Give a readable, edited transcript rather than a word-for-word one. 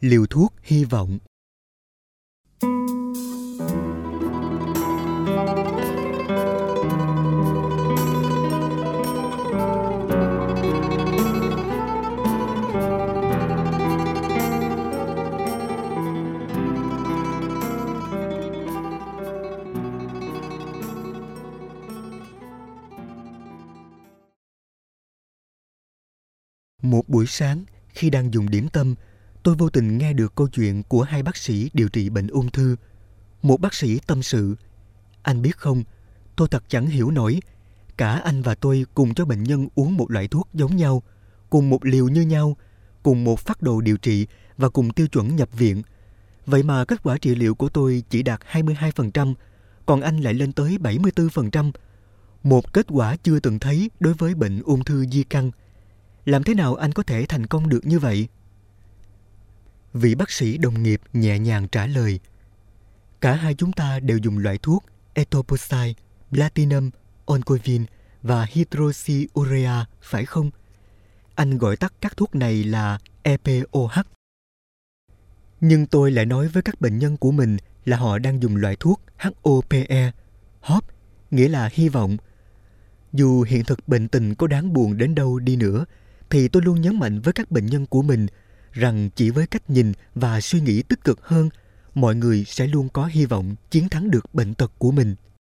Liều thuốc hy vọng. Một buổi sáng, khi đang dùng điểm tâm, tôi vô tình nghe được câu chuyện của hai bác sĩ điều trị bệnh ung thư. Một bác sĩ tâm sự: "Anh biết không, tôi thật chẳng hiểu nổi. Cả anh và tôi cùng cho bệnh nhân uống một loại thuốc giống nhau, cùng một liều như nhau, cùng một phác đồ điều trị và cùng tiêu chuẩn nhập viện. Vậy mà kết quả trị liệu của tôi chỉ đạt 22%, còn anh lại lên tới 74%. Một kết quả chưa từng thấy đối với bệnh ung thư di căn. Làm thế nào anh có thể thành công được như vậy?" Vị bác sĩ đồng nghiệp nhẹ nhàng trả lời: "Cả hai chúng ta đều dùng loại thuốc etoposide, platinum, oncovin và hydroxyurea, phải không? Anh gọi tắt các thuốc này là EPOH. Nhưng tôi lại nói với các bệnh nhân của mình là họ đang dùng loại thuốc HOPE, Hope, nghĩa là hy vọng. Dù hiện thực bệnh tình có đáng buồn đến đâu đi nữa, thì tôi luôn nhấn mạnh với các bệnh nhân của mình rằng chỉ với cách nhìn và suy nghĩ tích cực hơn, mọi người sẽ luôn có hy vọng chiến thắng được bệnh tật của mình."